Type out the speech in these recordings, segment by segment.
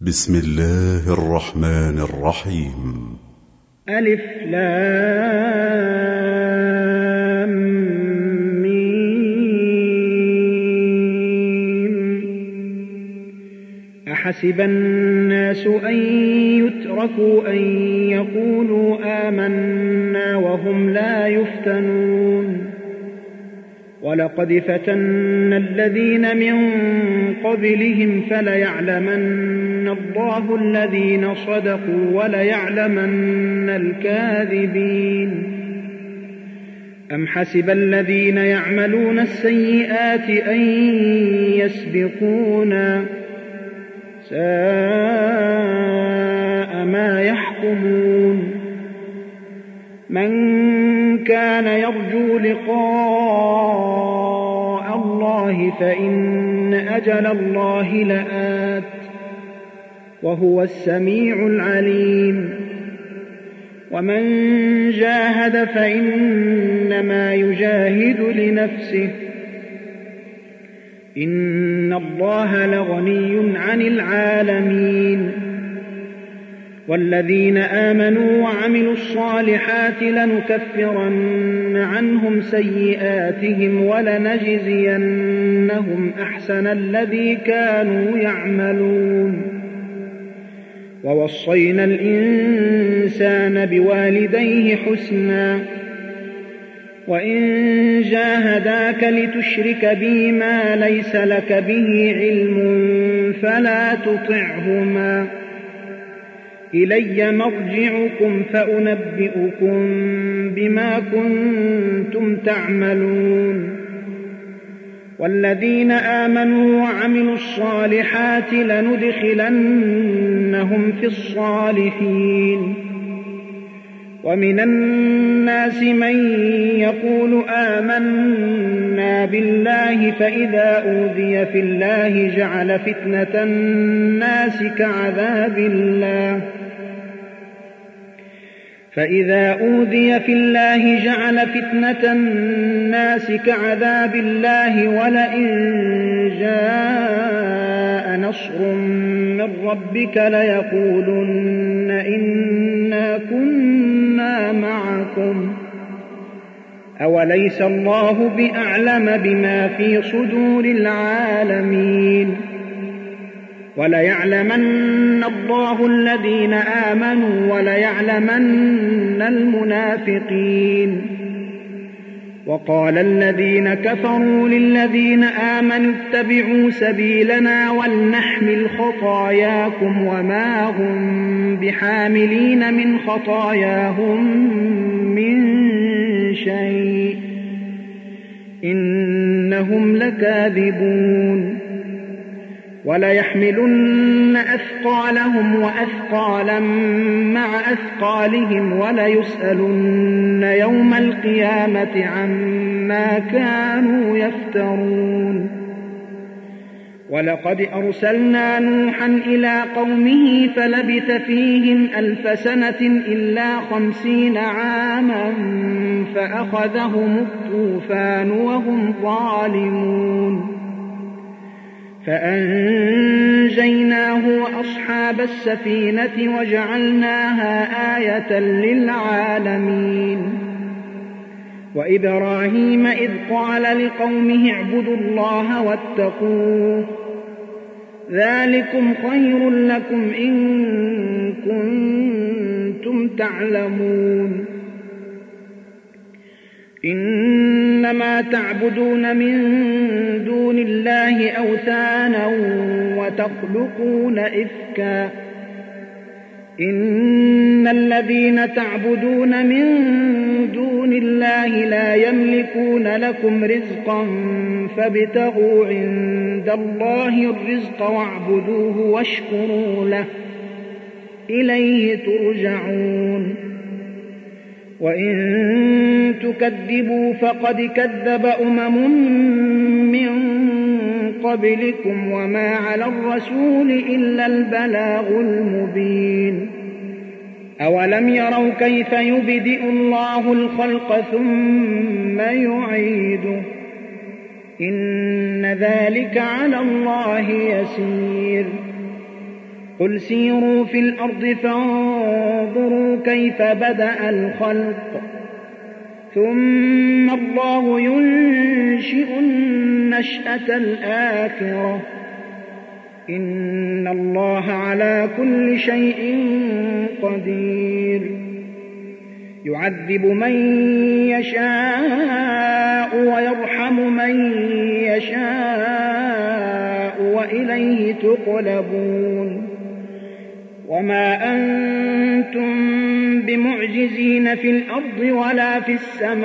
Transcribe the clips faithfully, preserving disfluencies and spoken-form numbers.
بسم الله الرحمن الرحيم. ألف لام ميم. أحسب الناس أن يتركوا أن يقولوا آمنا وهم لا يفتنون ولقد فتنا الذين من قبلهم فليعلمن الله الذين صدقوا وليعلمن الكاذبين. أم حسب الذين يعملون السيئات أن يسبقونا ساء ما يحكمون. من كان يرجو لقاء الله فإن أجل الله لآت وهو السميع العليم. ومن جاهد فإنما يجاهد لنفسه إن الله لغني عن العالمين. والذين آمنوا وعملوا الصالحات لنكفرن عنهم سيئاتهم ولنجزينهم أحسن الذي كانوا يعملون. ووصينا الإنسان بوالديه حسنا وإن جاهداك لتشرك بي ما ليس لك به علم فلا تطعهما إلي مرجعكم فأنبئكم بما كنتم تعملون. والذين آمنوا وعملوا الصالحات لندخلنهم في الصالحين. ومن الناس من يقول آمنا بالله فإذا أوذي في الله جعل فتنة الناس كعذاب الله فإذا أوذي في الله جعل فتنة الناس كعذاب الله ولئن جاء نصر من ربك ليقولن إنا كنا معكم أوليس الله بأعلم بما في صدور العالمين. وليعلمن الله الذين آمنوا وليعلمن المنافقين. وقال الذين كفروا للذين آمنوا اتبعوا سبيلنا ولنحمل خطاياكم وما هم بحاملين من خطاياهم من شيء إنهم لكاذبون. وليحملن أثقالهم وأثقالا مع أثقالهم وليسألن يوم القيامة عما كانوا يفترون. ولقد أرسلنا نوحا إلى قومه فلبث فيهم ألف سنة إلا خمسين عاما فأخذهم الطوفان وهم ظالمون فأنجيناه وأصحاب السفينة وجعلناها آية للعالمين. وإبراهيم إذ قال لقومه اعبدوا الله واتقوه ذلكم خير لكم إن كنتم تعلمون. إنما تعبدون من دون الله أوثانا وتخلقون إفكا إن الذين تعبدون من دون الله لا يملكون لكم رزقا فابتغوا عند الله الرزق واعبدوه واشكروا له إليه ترجعون. وإن تكذبوا فقد كذب أمم من قبلكم وما على الرسول إلا البلاغ المبين. أولم يروا كيف يبدئ الله الخلق ثم يعيده إن ذلك على الله يسير قل سيروا في الأرض فانظروا كيف بدأ الخلق ثم الله ينشئ النشأة الآخرة إن الله على كل شيء قدير يعذب من يشاء ويرحم من يشاء وإليه تقلبون وما أنتم بمعجزين في الأرض ولا في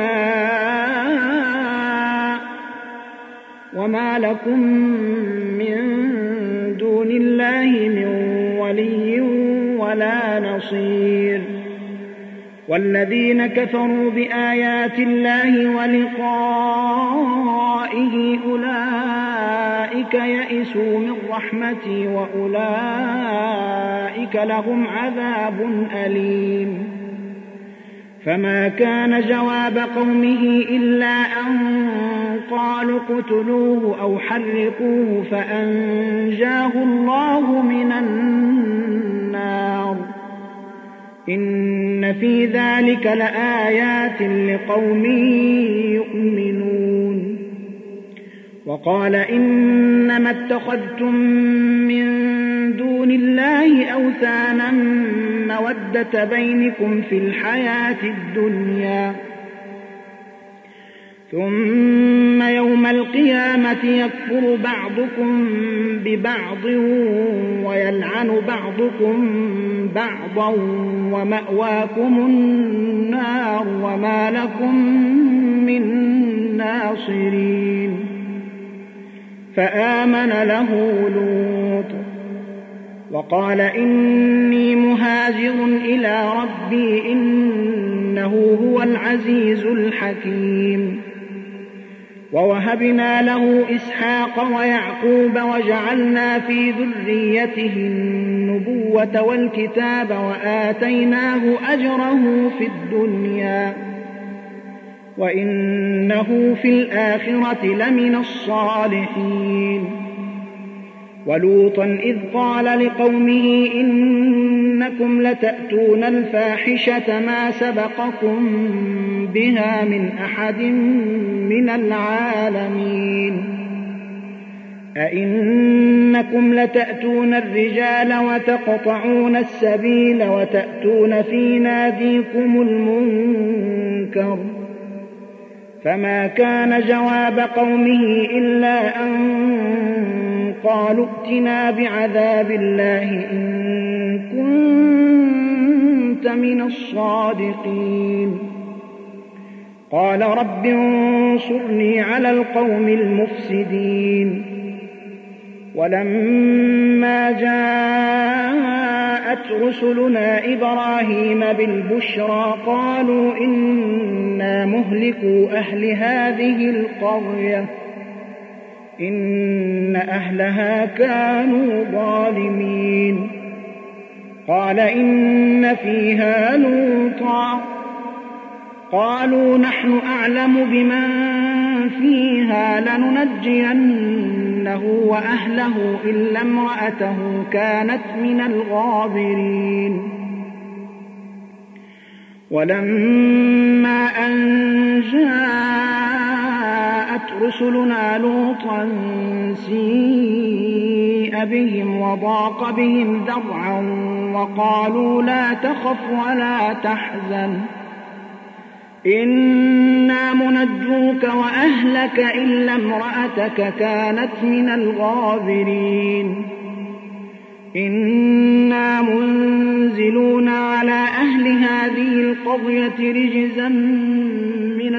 السماء وما لكم من دون الله من ولي ولا نصير والذين كفروا بآيات الله ولقائه أولئك يئسوا من رحمتي وأولئك لهم عذاب أليم فما كان جواب قومه إلا أن قالوا اقتلوه أو حرقوه فأنجاه الله من النار إن في ذلك لآيات لقوم يؤمنون وقال إنما اتخذتم من دون الله أوثانا مودة بينكم في الحياة الدنيا ثم يوم القيامة يكفر بعضكم ببعض ويلعن بعضكم بعضا ومأواكم النار وما لكم من ناصرين فآمن له لوط وقال إني مهاجر إلى ربي إنه هو العزيز الحكيم ووهبنا له إسحاق ويعقوب وجعلنا في ذريته النبوة والكتاب وآتيناه أجره في الدنيا وإنه في الآخرة لمن الصالحين ولوطا إذ قال لقومه إنكم لتأتون الفاحشة ما سبقكم بها من أحد من العالمين أئنكم لتأتون الرجال وتقطعون السبيل وتأتون في ناديكم المنكر فما كان جواب قومه إلا أن قالوا ائتنا بعذاب الله إن كنت من الصادقين قال رب انصرني على القوم المفسدين ولما جاءت رسلنا إبراهيم بالبشرى قالوا إنا مهلكو أهل هذه القرية إن أهلها كانوا ظالمين قال إن فيها لوطا قالوا نحن أعلم بمن فيها لننجينه وأهله إلا امرأته كانت من الغابرين ولما أن جاءت رسلنا لوطا سيء بهم وضاق بهم ذرعا وقالوا لا تخف ولا تحزن إنا منجوك وأهلك إلا امرأتك كانت من الغابرين إنا منزلون على أهل هذه القرية رجزا من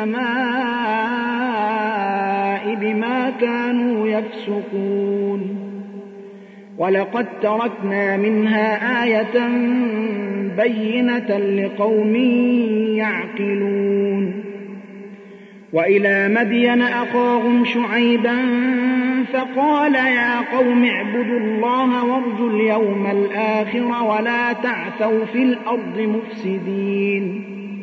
السماء بما كانوا يفسقون ولقد تركنا منها آية بينة لقوم يعقلون وإلى مدين أخاهم شعيبا فقال يا قوم اعبدوا الله وارجوا اليوم الآخر ولا تعثوا في الأرض مفسدين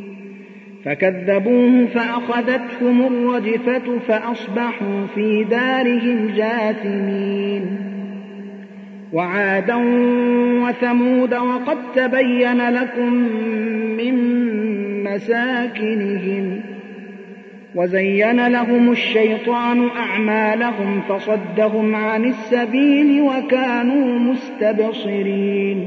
فكذبوه فأخذتهم الرجفة فأصبحوا في دارهم جاثمين وعادا وثمود وقد تبين لكم من مساكنهم وزين لهم الشيطان أعمالهم فصدهم عن السبيل وكانوا مستبصرين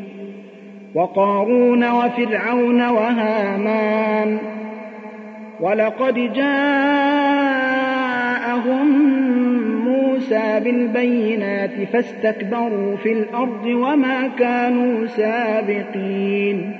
وقارون وفرعون وهامان ولقد جاءهم موسى بالبينات فاستكبروا في الأرض وما كانوا سابقين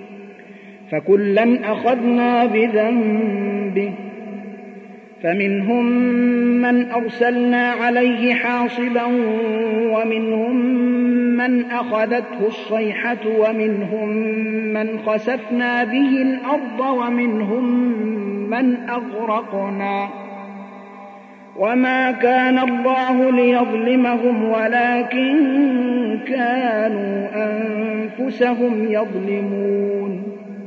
فكلا أخذنا بذنبه فمنهم من أرسلنا عليه حاصبا ومنهم من أخذته الصيحة ومنهم من خسفنا به الأرض ومنهم من أغرقنا وما كان الله ليظلمهم ولكن كانوا أنفسهم يظلمون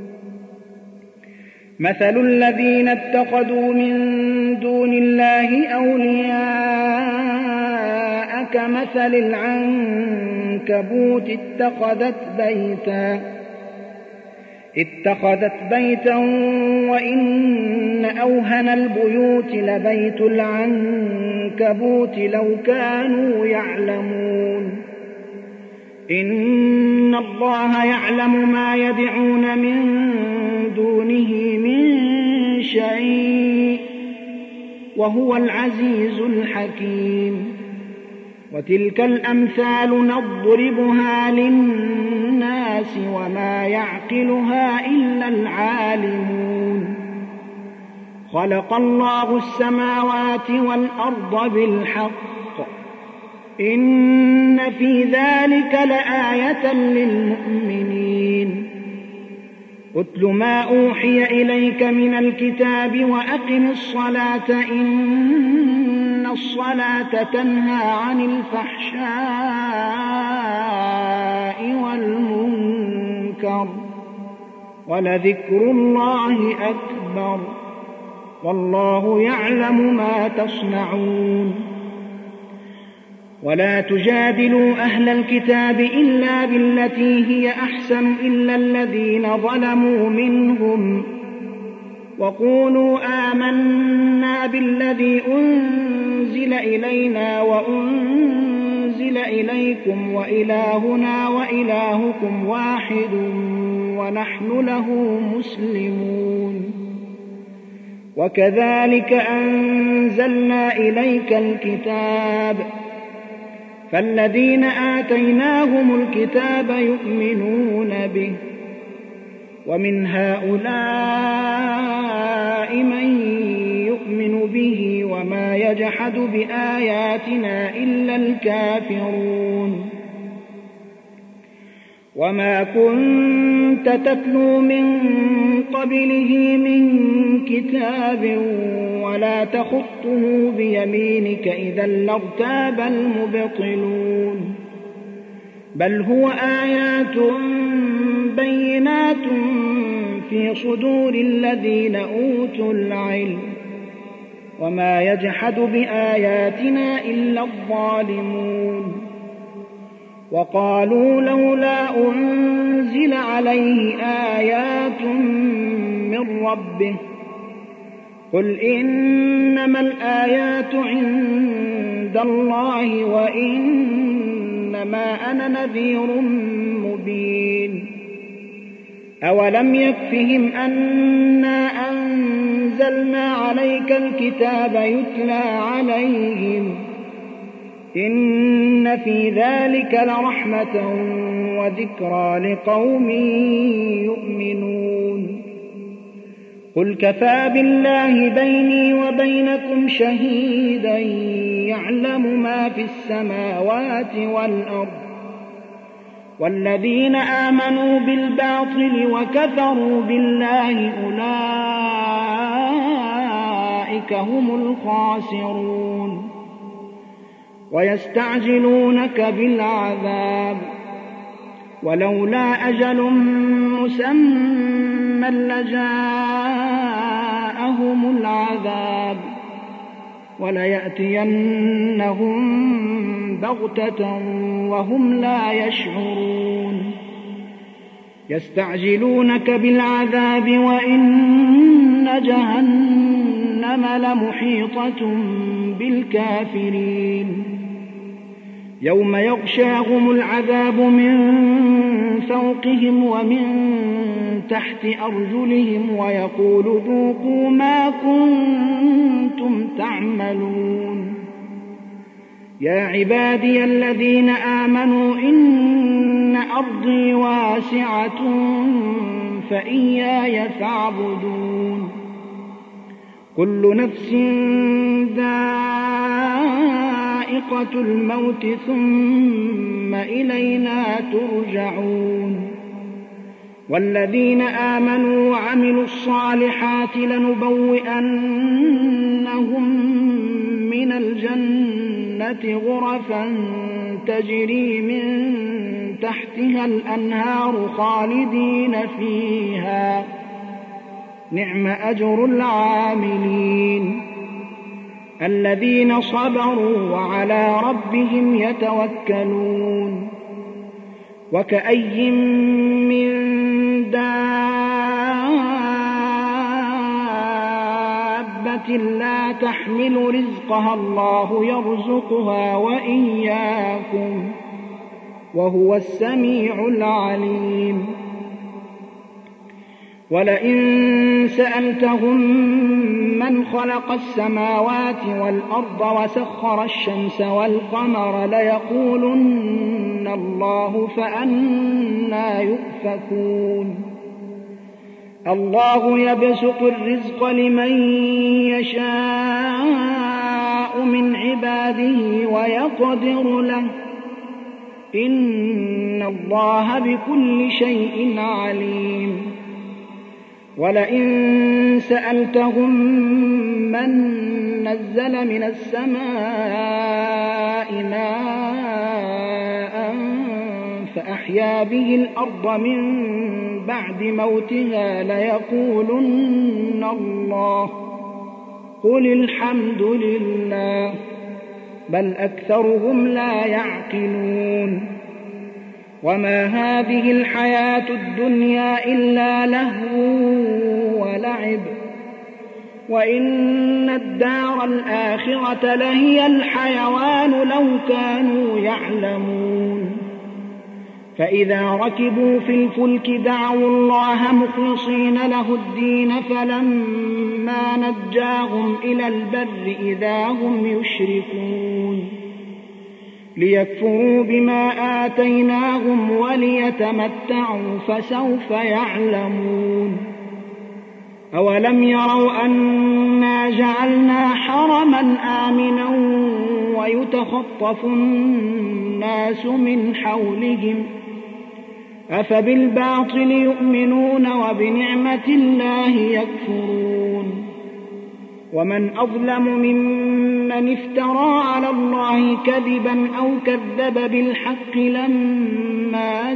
مثل الذين اتخذوا من دون الله أولياء كمثل العنكبوت اتخذت بيتا اتخذت بيتا وإن أوهن البيوت لبيت العنكبوت لو كانوا يعلمون إن الله يعلم ما يدعون من دونه من شيء وهو العزيز الحكيم وتلك الأمثال نضربها للناس وما يعقلها إلا العالمون خلق الله السماوات والأرض بالحق إن في ذلك لآية للمؤمنين اتل ما أوحي إليك من الكتاب وأقم الصلاة إن الصلاة تنهى عن الفحشاء والمنكر ولذكر الله أكبر والله يعلم ما تصنعون ولا تجادلوا أهل الكتاب إلا بالتي هي أحسن إلا الذين ظلموا منهم وقولوا آمنا بالذي أنزل إلينا وأنزل إليكم وإلهنا وإلهكم واحد ونحن له مسلمون وكذلك أنزلنا إليك الكتاب فالذين آتيناهم الكتاب يؤمنون به ومن هؤلاء من يؤمن به وما يجحد بآياتنا إلا الكافرون وما كنت تتلو من قبله من كتاب ولا تخطه بيمينك إذا لارتاب المبطلون بل هو آيات بينات في صدور الذين أوتوا العلم وما يجحد بآياتنا إلا الظالمون وقالوا لولا أنزل عليه آيات من ربه قل إنما الآيات عند الله وإنما أنا نذير مبين أولم يكفهم أنا أنزلنا عليك الكتاب يتلى عليهم إن في ذلك لرحمة وذكرى لقوم يؤمنون قل كفى بالله بيني وبينكم شهيدا يعلم ما في السماوات والأرض والذين آمنوا بالباطل وكفروا بالله أولئك هم الخاسرون ويستعجلونك بالعذاب ولولا أجل مسمى لجاءهم العذاب وليأتينهم بغتة وهم لا يشعرون يستعجلونك بالعذاب وإن جهنم لمحيطة بالكافرين يوم يغشاهم العذاب من فوقهم ومن تحت أرجلهم ويقول ذوقوا ما كنتم تعملون يا عبادي الذين آمنوا إن أرضي واسعة فإياي فاعبدون كل نفس ذائقة الموت ثم إلينا ترجعون والذين آمنوا وعملوا الصالحات لنبوئنهم من الجنة غرفا تجري من تحتها الأنهار خالدين فيها نعم أجر العاملين الذين صبروا وعلى ربهم يتوكلون وكأي من دابة لا تحمل رزقها الله يرزقها وإياكم وهو السميع العليم ولئن سألتهم من خلق السماوات والأرض وسخر الشمس والقمر ليقولن الله فأنى يؤفكون الله يبسط الرزق لمن يشاء من عباده ويقدر له إن الله بكل شيء عليم ولئن سألتهم من نزل من السماء ماء فأحيا به الأرض من بعد موتها ليقولن الله قل الحمد لله بل أكثرهم لا يعقلون وما هذه الحياة الدنيا إلا لهو ولعب وإن الدار الآخرة لهي الحيوان لو كانوا يعلمون فإذا ركبوا في الفلك دعوا الله مخلصين له الدين فلما نجاهم إلى البر إذا هم يشركون ليكفروا بما آتيناهم وليتمتعوا فسوف يعلمون أولم يروا أنا جعلنا حرما آمنا ويتخطف الناس من حولهم أفبالباطل يؤمنون وبنعمة الله يكفرون ومن أظلم ممن افترى على الله كذبا أو كذب بالحق لما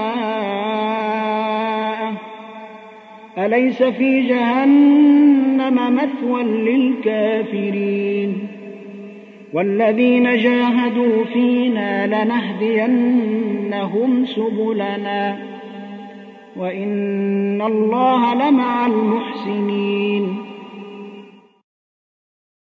جاءه أليس في جهنم مثوى للكافرين والذين جاهدوا فينا لنهدينهم سبلنا وإن الله لمع المحسنين